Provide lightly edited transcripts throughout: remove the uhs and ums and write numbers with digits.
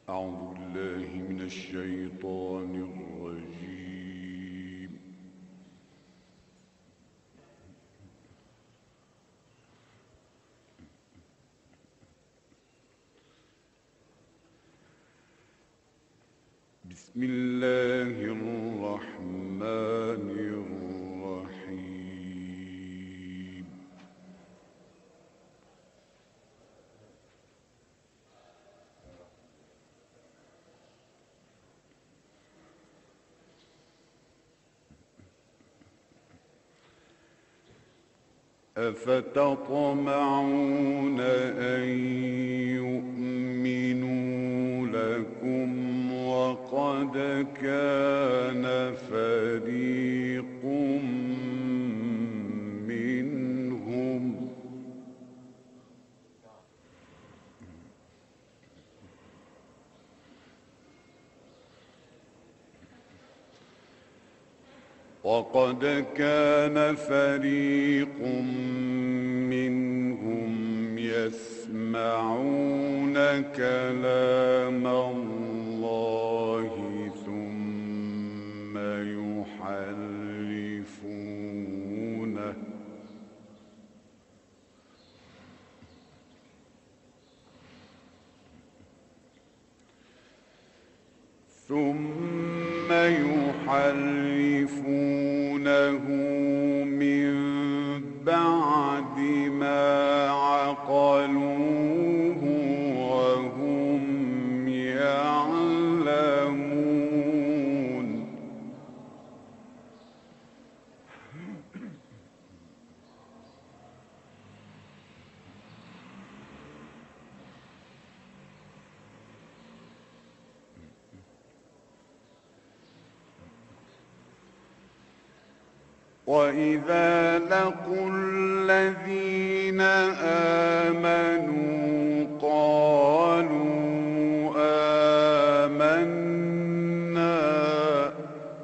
أعوذ بالله من الشيطان الرجيم. بسم الله الرحمن الرحيم. أفتطمعون أن يؤمنوا لكم وقد كان فريق منهم يسمعون كلام الله ثم يحرفونه من بعد ما عقلوه وهم يعلمون. وإذا لقوا الذين آمنوا قالوا آمنا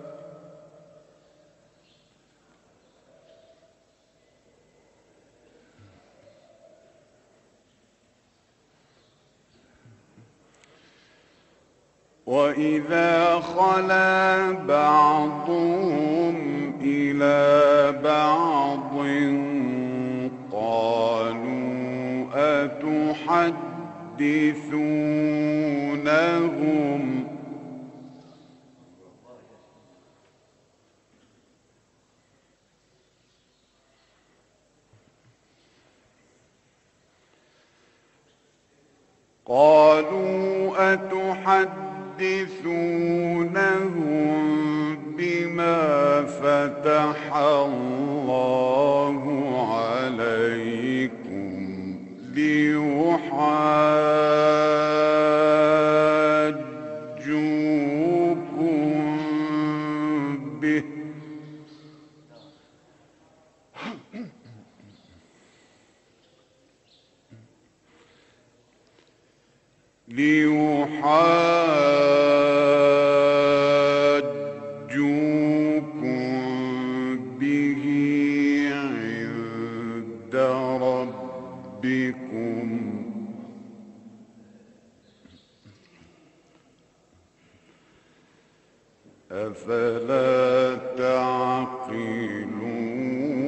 وإذا خلا بعضهم إلى بعض قالوا أتحدثونهم بما فتح الله عليكم ليحاجوكم به عند ربكم أفلا تعقلون.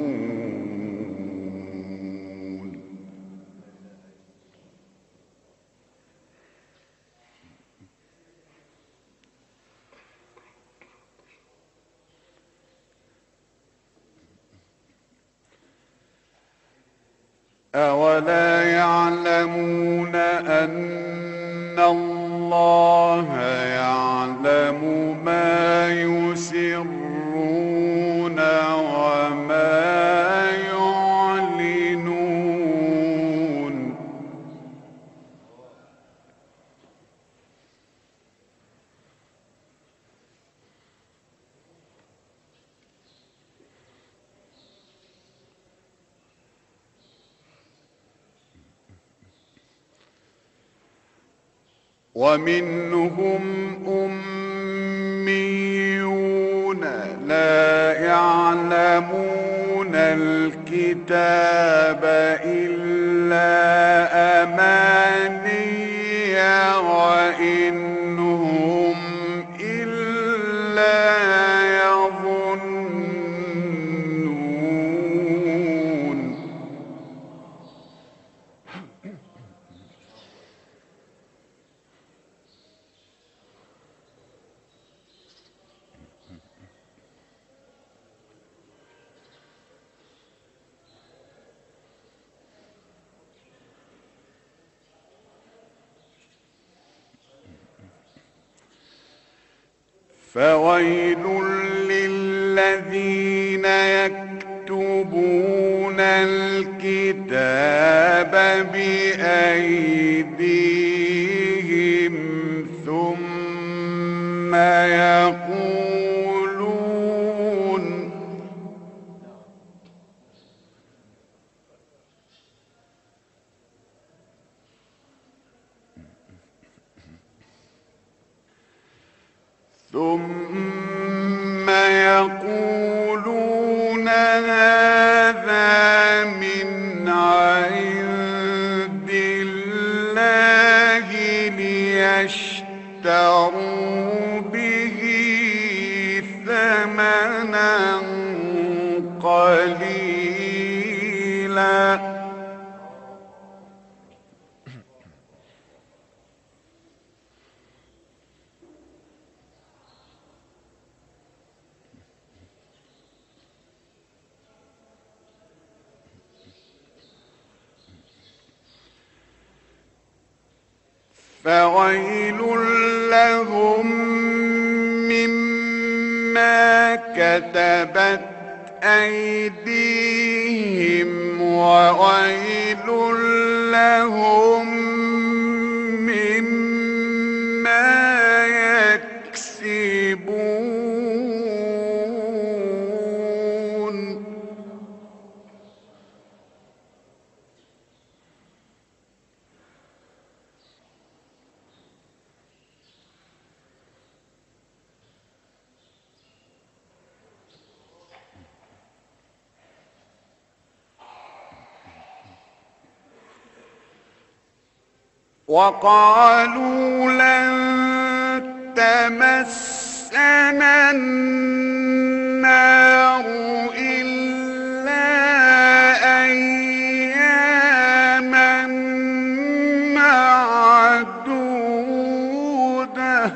أولا يعلمون أن الله يعلم ما يسرون وما يعلنون. ومنهم أميون لا يعلمون الكتاب إلا أماني وإن هم إلا يظنون. فويل للذين يكتبون الكتاب بأيديهم ثم يقولون هذا من عند الله ليشتروا به ثمنا قليلا. فويل لهم مما كتبت أيديهم وويل لهم مما يكسبون. وقالوا لن تمسنا النار إلا أياما معدودة.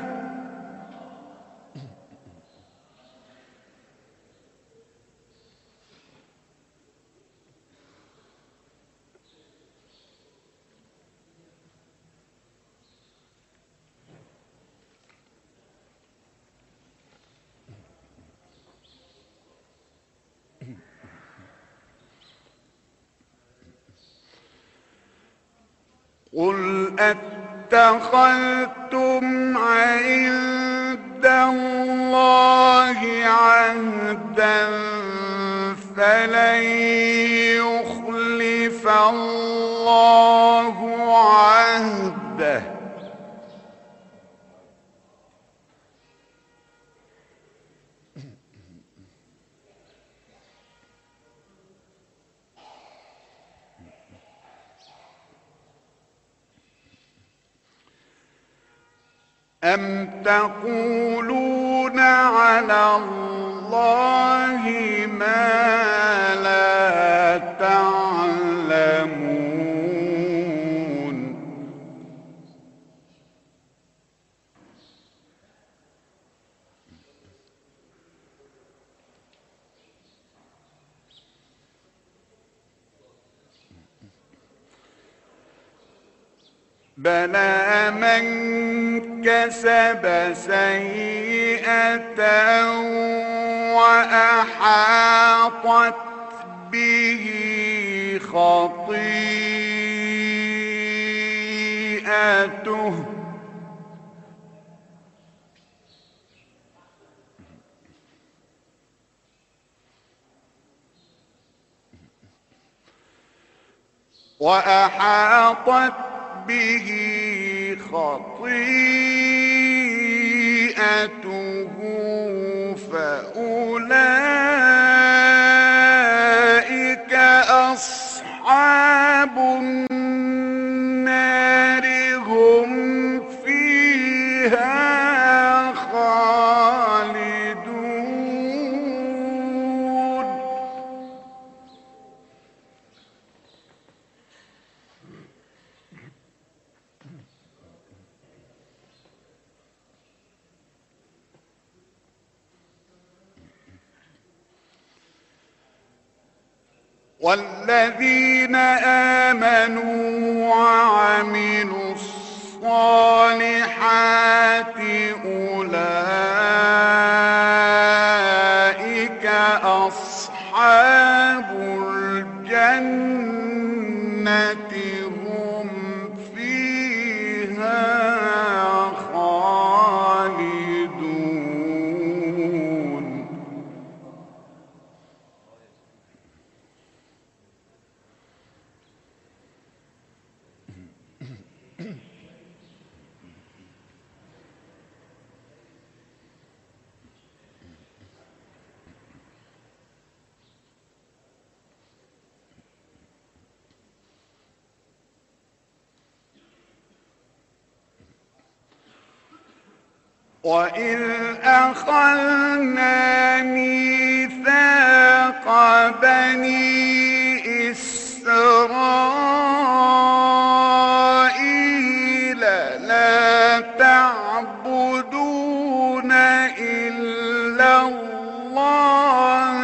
قل أتخذتم عند الله عهدا فلن يخلف الله عهده. أم تقولون على الله ما لا تعلمون. بلى من كسب سيئة وأحاطت به خطيئته به خطيئته فأولئك أصحاب النار هم فيها فيها خالدون. والذين آمنوا وعملوا الصالحات أولئك أصحاب الجنة هم فيها خالدون. وإذ أخذنا ميثاق بني إسرائيل لا تعبدون إلا الله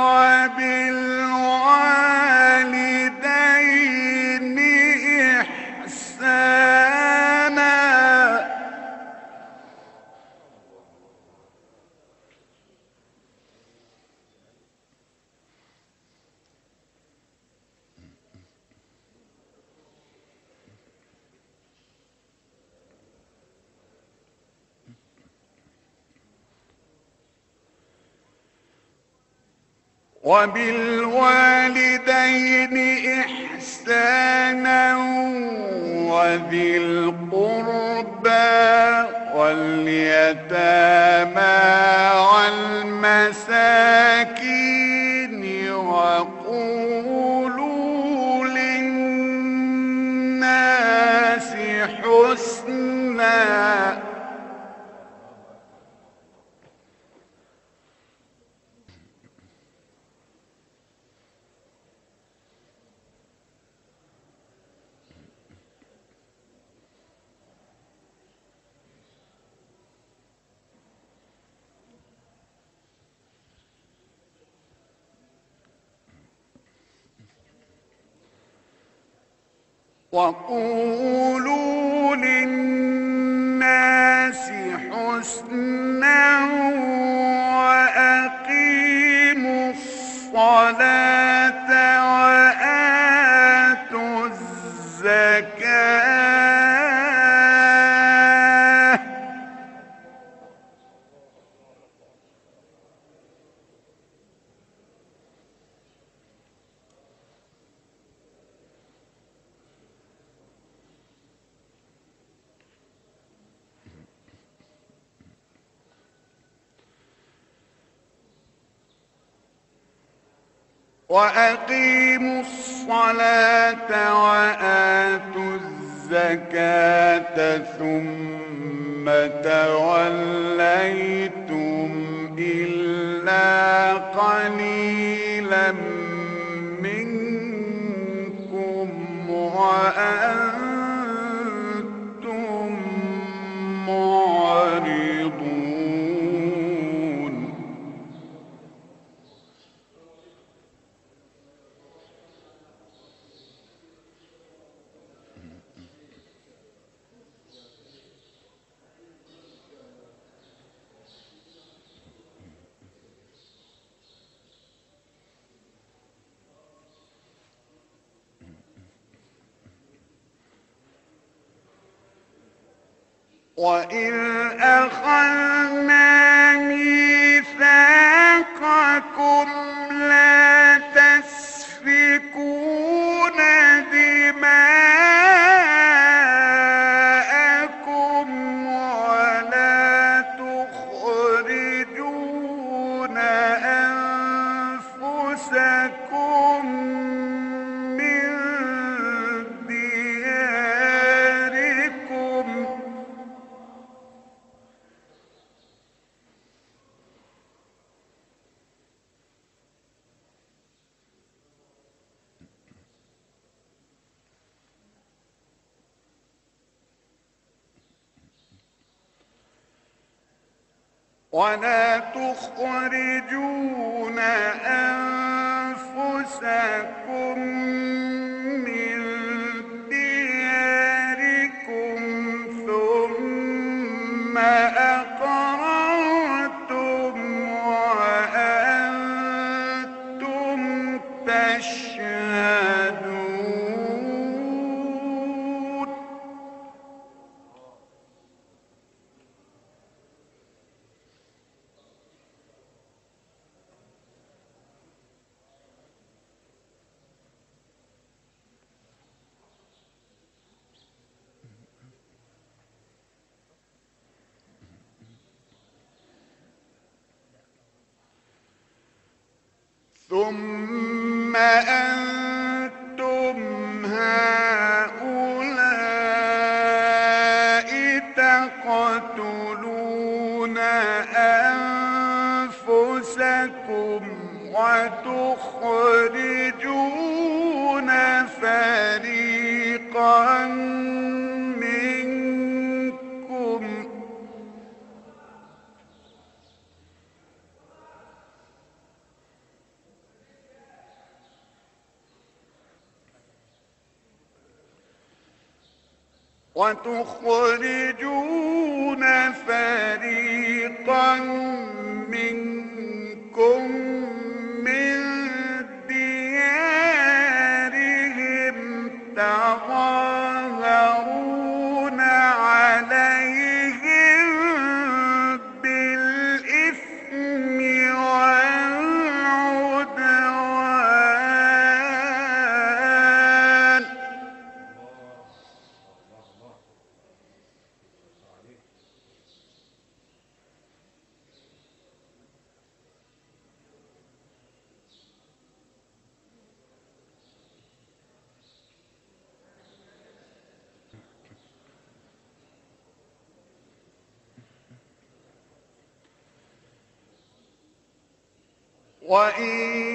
وبالوالدين إحسانا. وبالوالدين إحسانا وذي القربى واليتامى والمساكين وقولوا للناس حسنا. وقولوا للناس حسنا وأقيموا الصلاة وآتوا الزكاة. وأقيموا الصلاة وآتوا الزكاة ثم توليتم إلا قليلا منكم وأنتم معرضون. وإذ أخذنا ميثاقكم لا تسفكون دماءكم ولا تخرجون أنفسكم من دياركم ولا تخرجون أنفسكم من دياركم ثم أقررتم وأنتم تشهدون. ثم أنتم هؤلاء تقتلون أنفسكم وتخرجون فريقا منكم من ديارهم تظاهرون عليهم بالإثم والعدوان. وإن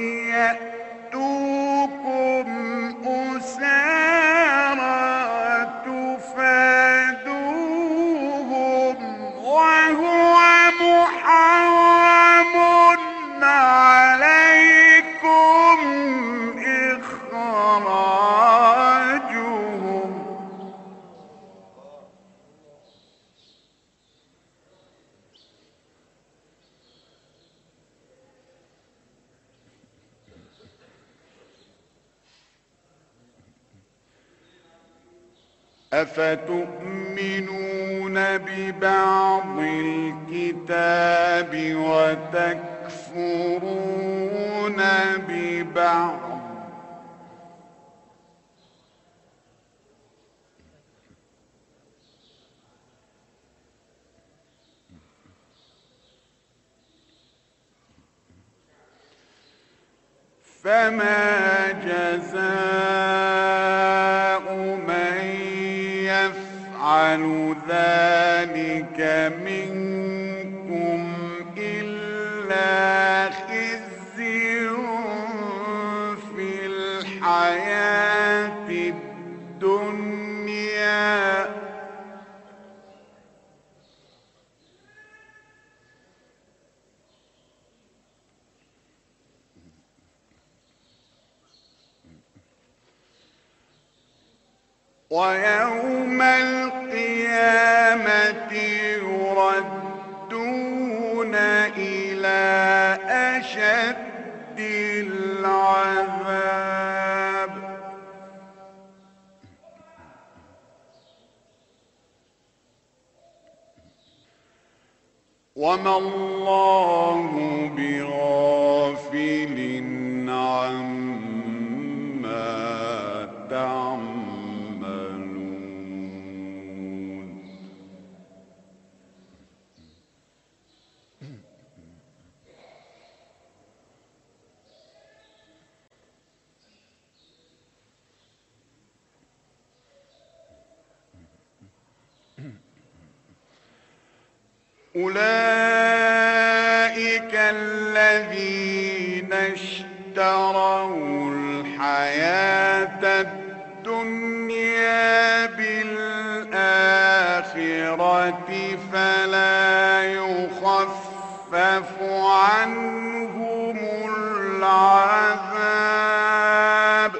يأتوكم أسارى تفادوهم وهو محرم عليكم إخراجهم. أفتؤمنون ببعض الكتاب وتكفرون ببعض فما جزاء من يفعل ذلك منكم إلا خزي في الحياة الدنيا ويوم القيامة يردون إلى أشد العذاب. وما الله بغافل عما تعملون. أولئك الذين اشتروا الحياة الدنيا بالآخرة فلا يخفف عنهم العذاب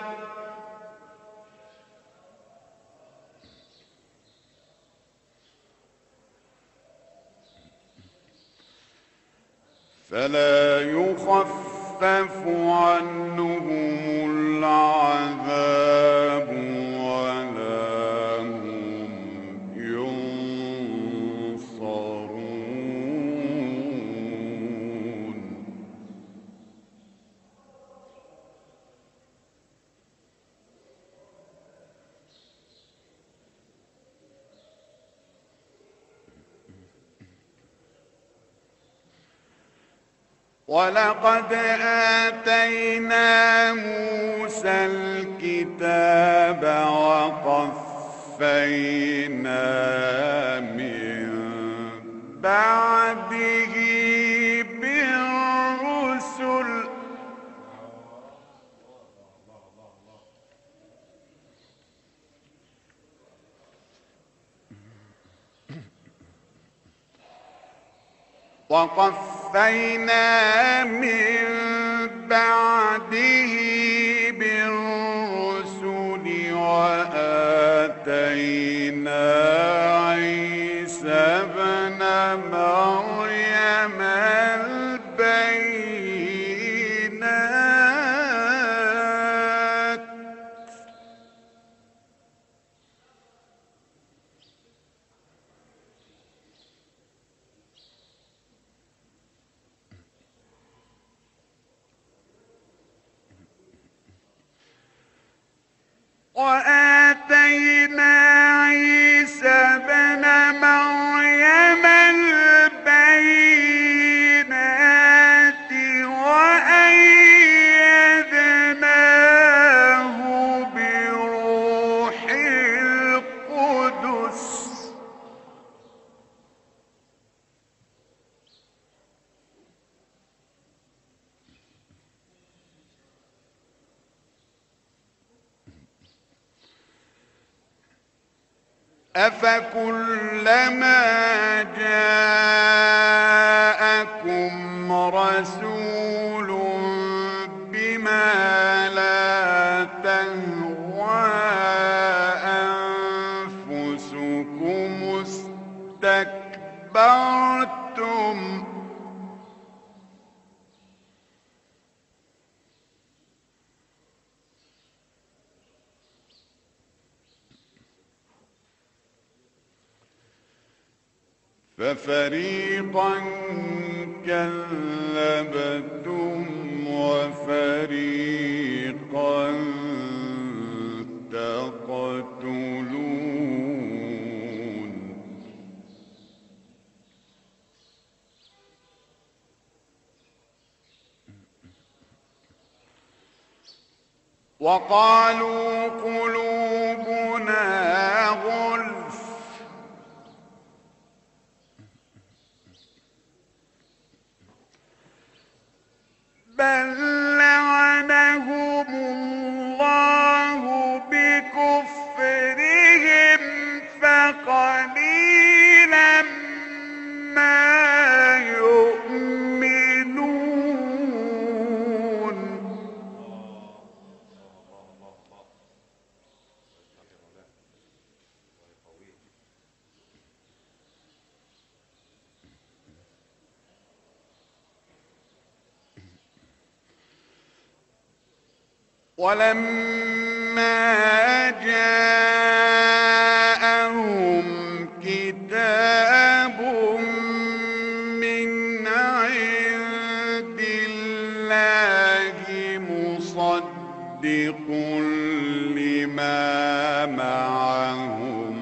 فلا يخفف عنهم العذاب ولا هم ينصرون ولقد آتينا موسى الكتاب وقفينا من بعده بالرسل وآتينا عيسى ابن مريم البينات وأيدناه بروح القدس أفكلما جاءكم رسول بما لا تهوى أنفسكم استكبرتم ففريقا كذبتم وفريقا تقتلون وقالوا قلوبنا غلف بل لعنهم الله بكفرهم فقليلا ما يؤمنون ولما جاءهم كتاب من عند الله مصدق لما معهم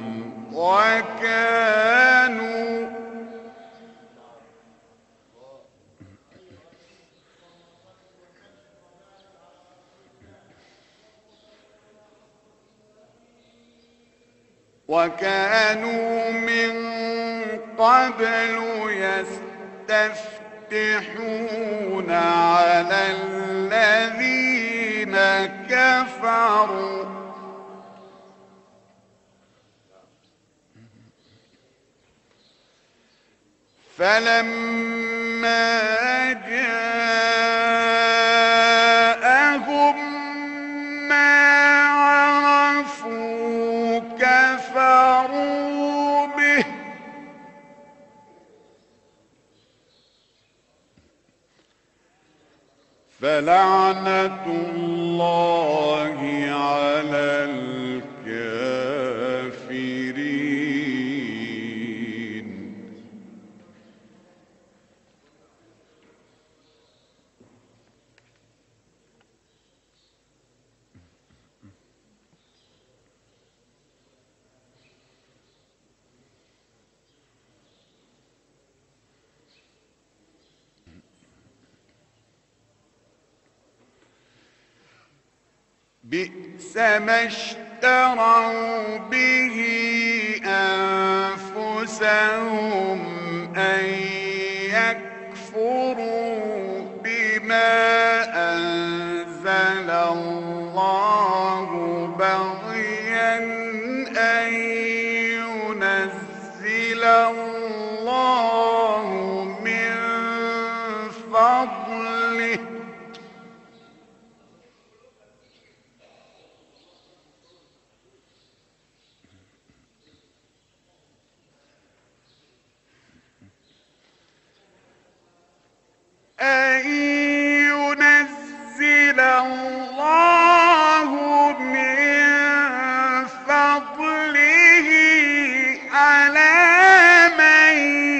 وكانوا من قبل يستفتحون على الذين كفروا فلما فلعنة الله على الكافرين. بئس ما اشتروا به أنفسهم أن يكفروا بما أنزل الله بغيا أن ينزل الله من فضله. أن ينزل الله من فضله على من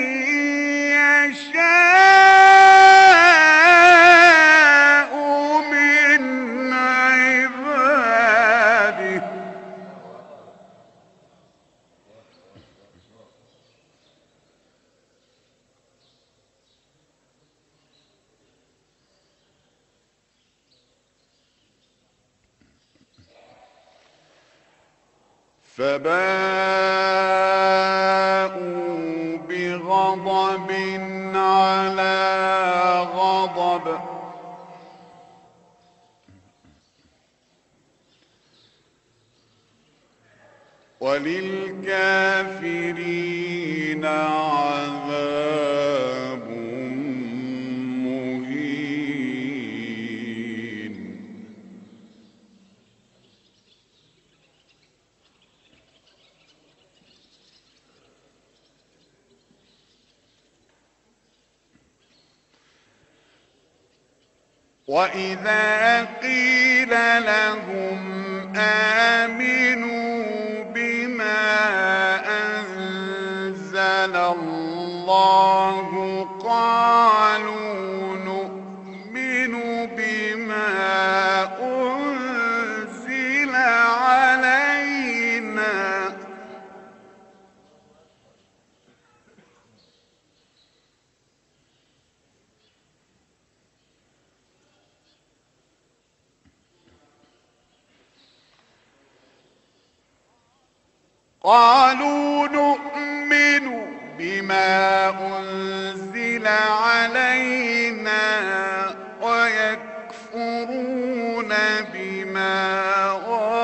يشاء من عباده. فباءوا بغضب على غضب وللكافرين عذاب مهين. وإذا قيل لهم آمنوا بما أنزل الله قالوا نؤمن بما أنزل علينا قالوا نؤمن بما أنزل علينا ويكفرون بما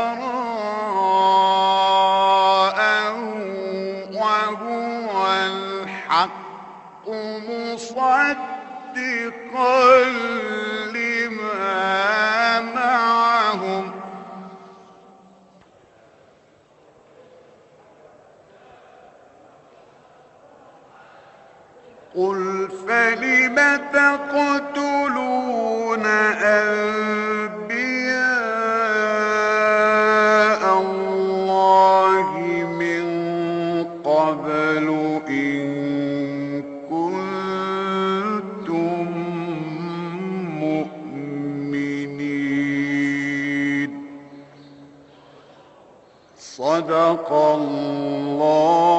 وراءه وهو الحق مصدقا لما معهم. قل فلم تقتلون أنبياء الله من قبل إن كنتم مؤمنين. صدق الله